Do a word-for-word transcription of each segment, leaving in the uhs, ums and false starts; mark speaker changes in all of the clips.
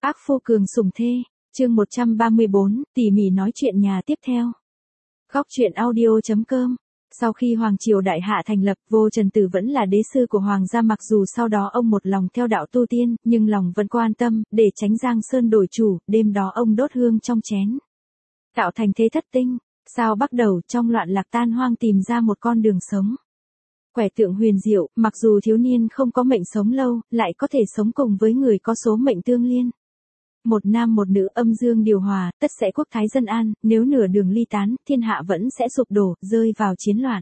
Speaker 1: Ác phu cường sủng thê, chương một trăm ba mươi bốn, tỉ mỉ nói chuyện nhà tiếp theo. Góc truyện audio chấm com. Sau khi Hoàng Triều Đại Hạ thành lập, Vô Trần Tử vẫn là đế sư của Hoàng gia, mặc dù sau đó ông một lòng theo đạo tu tiên, nhưng lòng vẫn quan tâm, để tránh Giang Sơn đổi chủ, đêm đó ông đốt hương trong chén. Tạo thành thế thất tinh, sao bắt đầu trong loạn lạc tan hoang tìm ra một con đường sống. Quẻ tượng huyền diệu, mặc dù thiếu niên không có mệnh sống lâu, lại có thể sống cùng với người có số mệnh tương liên. Một nam một nữ, âm dương điều hòa, tất sẽ quốc thái dân an, nếu nửa đường ly tán, thiên hạ vẫn sẽ sụp đổ, rơi vào chiến loạn.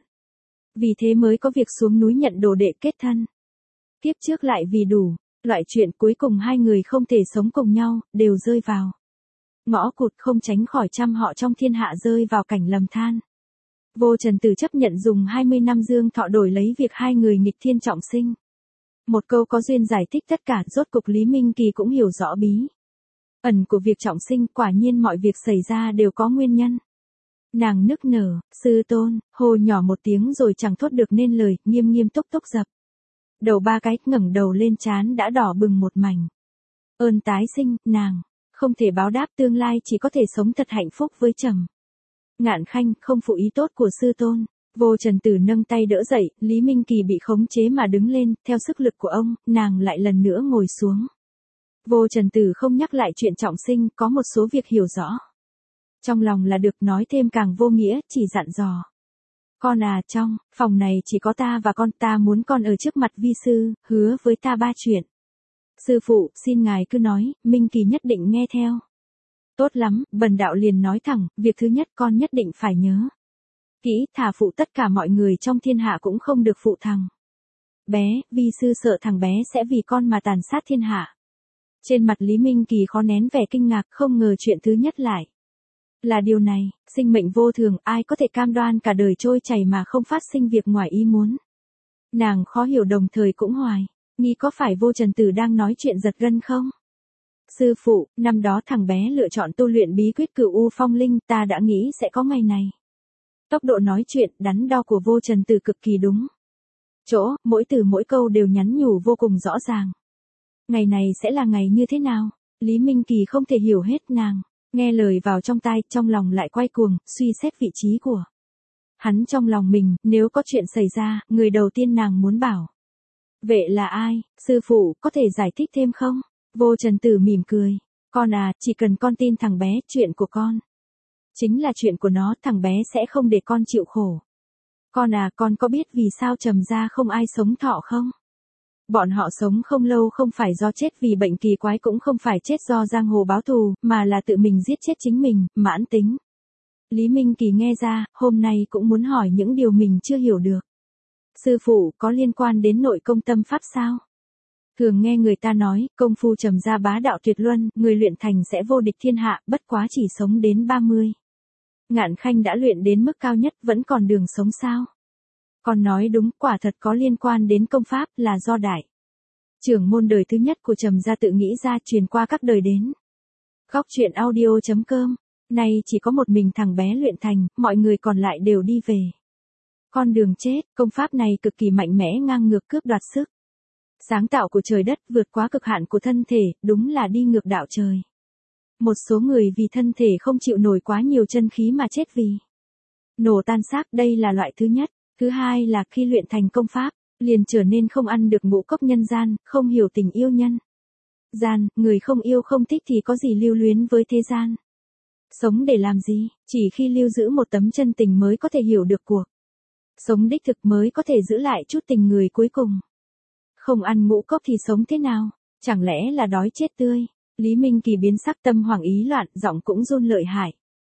Speaker 1: Vì thế mới có việc xuống núi nhận đồ đệ kết thân. Tiếp trước lại vì đủ, loại chuyện cuối cùng hai người không thể sống cùng nhau, đều rơi vào ngõ cụt, không tránh khỏi trăm họ trong thiên hạ rơi vào cảnh lầm than. Vô Trần Tử chấp nhận dùng hai mươi năm dương thọ đổi lấy việc hai người nghịch thiên trọng sinh. Một câu có duyên giải thích tất cả, rốt cục Lý Minh Kỳ cũng hiểu rõ bí ẩn của việc trọng sinh, quả nhiên mọi việc xảy ra đều có nguyên nhân. Nàng nức nở, sư tôn, hô nhỏ một tiếng rồi chẳng thốt được nên lời, nghiêm nghiêm túc túc dập đầu ba cái, ngẩng đầu lên trán đã đỏ bừng một mảnh. Ơn tái sinh, nàng không thể báo đáp, tương lai chỉ có thể sống thật hạnh phúc với Trầm Ngạn Khanh, không phụ ý tốt của sư tôn. Vô Trần Tử nâng tay đỡ dậy, Lý Minh Kỳ bị khống chế mà đứng lên, theo sức lực của ông, nàng lại lần nữa ngồi xuống. Vô Trần Tử không nhắc lại chuyện trọng sinh, có một số việc hiểu rõ. Trong lòng là được, nói thêm càng vô nghĩa, chỉ dặn dò. Con à, trong phòng này chỉ có ta và con, ta muốn con ở trước mặt vi sư, hứa với ta ba chuyện. Sư phụ, xin ngài cứ nói, Minh Kỳ nhất định nghe theo. Tốt lắm, bần đạo liền nói thẳng, việc thứ nhất con nhất định phải nhớ kỹ, thà phụ tất cả mọi người trong thiên hạ cũng không được phụ thằng bé, vi sư sợ thằng bé sẽ vì con mà tàn sát thiên hạ. Trên mặt Lý Minh Kỳ khó nén vẻ kinh ngạc, không ngờ chuyện thứ nhất lại là điều này. Sinh mệnh vô thường, ai có thể cam đoan cả đời trôi chảy mà không phát sinh việc ngoài ý muốn. Nàng khó hiểu đồng thời cũng hoài nghi có phải Vô Trần Tử đang nói chuyện giật gân không. Sư phụ, năm đó thằng bé lựa chọn tu luyện bí quyết Cửu U Phong Linh, ta đã nghĩ sẽ có ngày này. Tốc độ nói chuyện đắn đo của Vô Trần Tử cực kỳ đúng chỗ, mỗi từ mỗi câu đều nhắn nhủ vô cùng rõ ràng. Ngày này sẽ là ngày như thế nào? Lý Minh Kỳ không thể hiểu hết, nàng nghe lời vào trong tai, trong lòng lại quay cuồng, suy xét vị trí của hắn trong lòng mình, nếu có chuyện xảy ra, người đầu tiên nàng muốn bảo vệ là ai? Sư phụ, có thể giải thích thêm không? Vô Trần Tử mỉm cười. Con à, chỉ cần con tin thằng bé, chuyện của con chính là chuyện của nó, thằng bé sẽ không để con chịu khổ. Con à, con có biết vì sao Trầm gia không ai sống thọ không? Bọn họ sống không lâu không phải do chết vì bệnh kỳ quái, cũng không phải chết do giang hồ báo thù, mà là tự mình giết chết chính mình, mãn tính. Lý Minh Kỳ nghe ra, hôm nay cũng muốn hỏi những điều mình chưa hiểu được. Sư phụ, có liên quan đến nội công tâm pháp sao? Thường nghe người ta nói, công phu Trầm gia bá đạo tuyệt luân, người luyện thành sẽ vô địch thiên hạ, bất quá chỉ sống đến ba mươi. Ngạn Khanh đã luyện đến mức cao nhất, vẫn còn đường sống sao? Con nói đúng, quả thật có liên quan đến công pháp, là do đại trưởng môn đời thứ nhất của Trầm gia tự nghĩ ra, truyền qua các đời đến. Góc truyện audio chấm com. Nay chỉ có một mình thằng bé luyện thành, mọi người còn lại đều đi về con đường chết. Công pháp này cực kỳ mạnh mẽ, ngang ngược, cướp đoạt sức sáng tạo của trời đất, vượt quá cực hạn của thân thể, đúng là đi ngược đạo trời. Một số người vì thân thể không chịu nổi quá nhiều chân khí mà chết vì nổ tan xác, đây là loại thứ nhất. Thứ hai là khi luyện thành công pháp, liền trở nên không ăn được ngũ cốc nhân gian, không hiểu tình yêu nhân gian, người không yêu không thích thì có gì lưu luyến với thế gian. Sống để làm gì? Chỉ khi lưu giữ một tấm chân tình mới có thể hiểu được cuộc sống đích thực, mới có thể giữ lại chút tình người cuối cùng. Không ăn ngũ cốc thì sống thế nào? Chẳng lẽ là đói chết tươi? Lý Minh Kỳ biến sắc, tâm hoảng ý loạn, giọng cũng run lợi hại.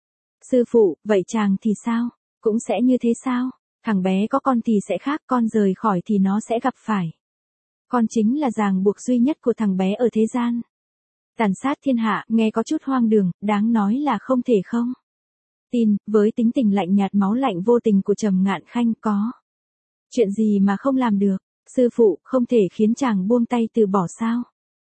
Speaker 1: Sư phụ, vậy chàng thì sao? Cũng sẽ như thế sao? Thằng bé có con thì sẽ khác, con rời khỏi thì nó sẽ gặp phải. Con chính là ràng buộc duy nhất của thằng bé ở thế gian. Tàn sát thiên hạ, nghe có chút hoang đường, đáng nói là không thể không tin. Với tính tình lạnh nhạt máu lạnh vô tình của Trầm Ngạn Khanh, có chuyện gì mà không làm được? Sư phụ, không thể khiến chàng buông tay từ bỏ sao?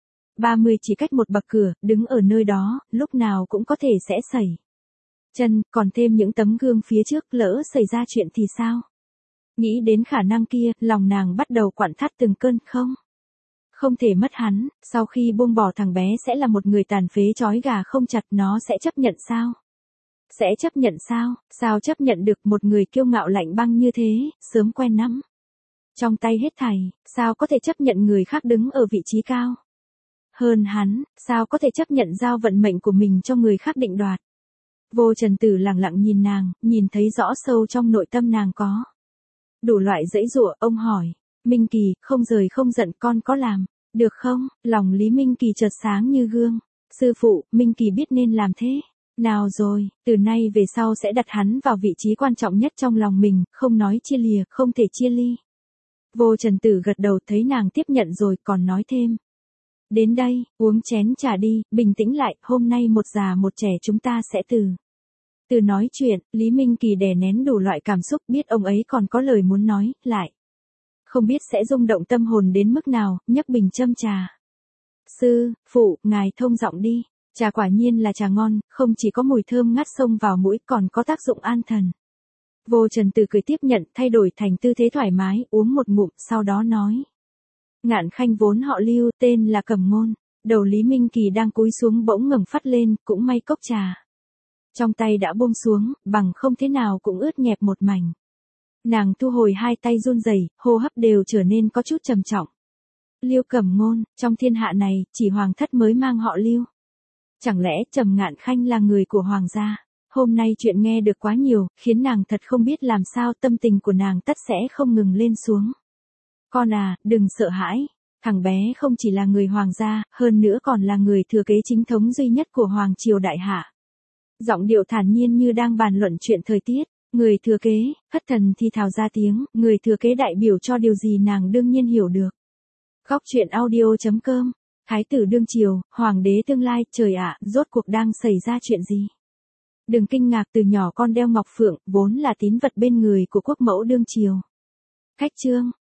Speaker 1: ba mươi chỉ cách một bậc cửa, đứng ở nơi đó, lúc nào cũng có thể sẽ xảy chân, còn thêm những tấm gương phía trước, lỡ xảy ra chuyện thì sao? Nghĩ đến khả năng kia, lòng nàng bắt đầu quặn thắt từng cơn không Không thể mất hắn, sau khi buông bỏ thằng bé sẽ là một người tàn phế trói gà không chặt, nó sẽ chấp nhận sao? Sẽ chấp nhận sao? Sao chấp nhận được một người kiêu ngạo lạnh băng như thế, sớm quen nắm trong tay hết thảy, sao có thể chấp nhận người khác đứng ở vị trí cao hơn hắn, sao có thể chấp nhận giao vận mệnh của mình cho người khác định đoạt. Vô Trần Tử lặng lặng nhìn nàng, nhìn thấy rõ sâu trong nội tâm nàng có đủ loại dãy dụa. Ông hỏi, Minh Kỳ, không rời không giận con có làm được không? Lòng Lý Minh Kỳ chợt sáng như gương. Sư phụ, Minh Kỳ biết nên làm thế nào rồi, từ nay về sau sẽ đặt hắn vào vị trí quan trọng nhất trong lòng mình, không nói chia lìa, không thể chia ly. Vô Trần Tử gật đầu, thấy nàng tiếp nhận rồi còn nói thêm. Đến đây, uống chén trà đi, bình tĩnh lại, hôm nay một già một trẻ chúng ta sẽ từ từ nói chuyện. Lý Minh Kỳ đè nén đủ loại cảm xúc, biết ông ấy còn có lời muốn nói, lại không biết sẽ rung động tâm hồn đến mức nào, nhấc bình châm trà. Sư phụ, ngài thông giọng đi. Trà quả nhiên là trà ngon, không chỉ có mùi thơm ngát xông vào mũi còn có tác dụng an thần. Vô Trần Tử cười tiếp nhận, thay đổi thành tư thế thoải mái, uống một ngụm, sau đó nói. Ngạn Khanh vốn họ Lưu, tên là Cẩm Ngôn. Đầu Lý Minh Kỳ đang cúi xuống bỗng ngẩng phát lên, cũng may cốc trà trong tay đã buông xuống, bằng không thế nào cũng ướt nhẹp một mảnh. Nàng thu hồi hai tay run rẩy, hô hấp đều trở nên có chút trầm trọng. Lưu Cẩm Ngôn, trong thiên hạ này, chỉ hoàng thất mới mang họ Lưu. Chẳng lẽ Trầm Ngạn Khanh là người của hoàng gia? Hôm nay chuyện nghe được quá nhiều, khiến nàng thật không biết làm sao, tâm tình của nàng tất sẽ không ngừng lên xuống. Con à, đừng sợ hãi. Thằng bé không chỉ là người hoàng gia, hơn nữa còn là người thừa kế chính thống duy nhất của hoàng triều đại hạ. Giọng điệu thản nhiên như đang bàn luận chuyện thời tiết. Người thừa kế, Hất Thần thì thào ra tiếng, người thừa kế đại biểu cho điều gì nàng đương nhiên hiểu được. Góc truyện audio chấm com. Thái tử đương triều, hoàng đế tương lai, trời ạ, rốt cuộc đang xảy ra chuyện gì? Đừng kinh ngạc, từ nhỏ con đeo ngọc phượng, vốn là tín vật bên người của quốc mẫu đương triều. Khách trương,